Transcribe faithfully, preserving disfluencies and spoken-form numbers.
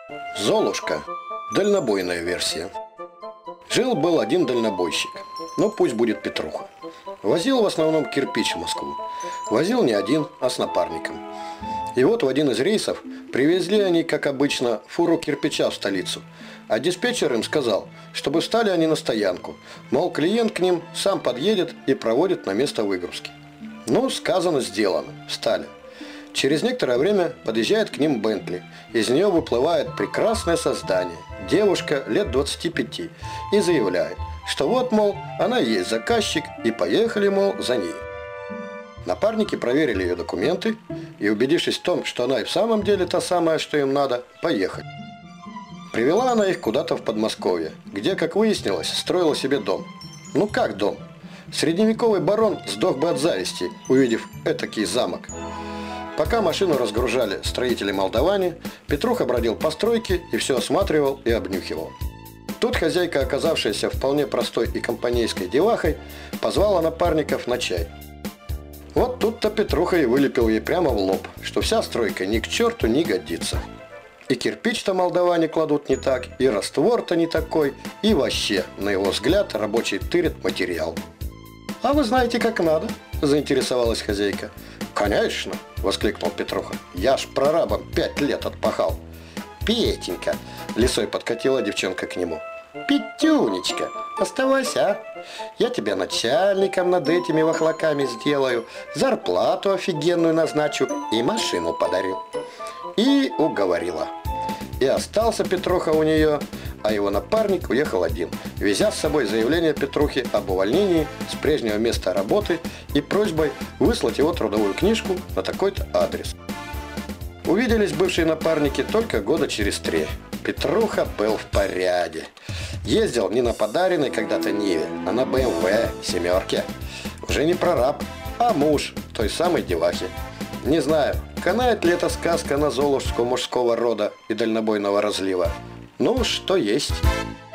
Золушка. Дальнобойная версия. Жил-был один дальнобойщик, ну пусть будет Петруха. Возил в основном кирпич в Москву. Возил не один, а с напарником. И вот в один из рейсов привезли они, как обычно, фуру кирпича в столицу. А диспетчер им сказал, чтобы встали они на стоянку. Мол, клиент к ним сам подъедет и проводит на место выгрузки. Ну, сказано, сделано. Встали. Через некоторое время подъезжает к ним Бентли. Из нее выплывает прекрасное создание, девушка лет двадцати пяти, и заявляет, что вот, мол, она и есть заказчик, и поехали, мол, за ней. Напарники проверили ее документы и, убедившись в том, что она и в самом деле та самая, что им надо, поехали. Привела она их куда-то в Подмосковье, где, как выяснилось, строила себе дом. Ну как дом? Средневековый барон сдох бы от зависти, увидев этакий замок. Пока машину разгружали строители-молдаване, Петруха бродил по стройке и все осматривал и обнюхивал. Тут хозяйка, оказавшаяся вполне простой и компанейской девахой, позвала напарников на чай. Вот тут-то Петруха и вылепил ей прямо в лоб, что вся стройка ни к черту не годится. И кирпич-то молдаване кладут не так, и раствор-то не такой, и вообще, на его взгляд, рабочий тырит материал. «А вы знаете, как надо?» – заинтересовалась хозяйка. «Конечно!» – воскликнул Петруха. «Я ж прорабом пять лет отпахал!» «Петенька!» – лисой подкатила девчонка к нему. «Петюнечка, оставайся, а? Я тебя начальником над этими вахлаками сделаю, зарплату офигенную назначу и машину подарю». И уговорила. И остался Петруха у нее, а его напарник уехал один, везя с собой заявление Петрухи об увольнении с прежнего места работы и просьбой выслать его трудовую книжку на такой-то адрес. Увиделись бывшие напарники только года через три. Петруха был в порядке. Ездил не на подаренной когда-то Ниве, а на бэ эм вэ семерке. Уже не прораб, а муж той самой девахи. Не знаю, канает ли эта сказка на Золушку мужского рода и дальнобойного разлива. Ну, что есть.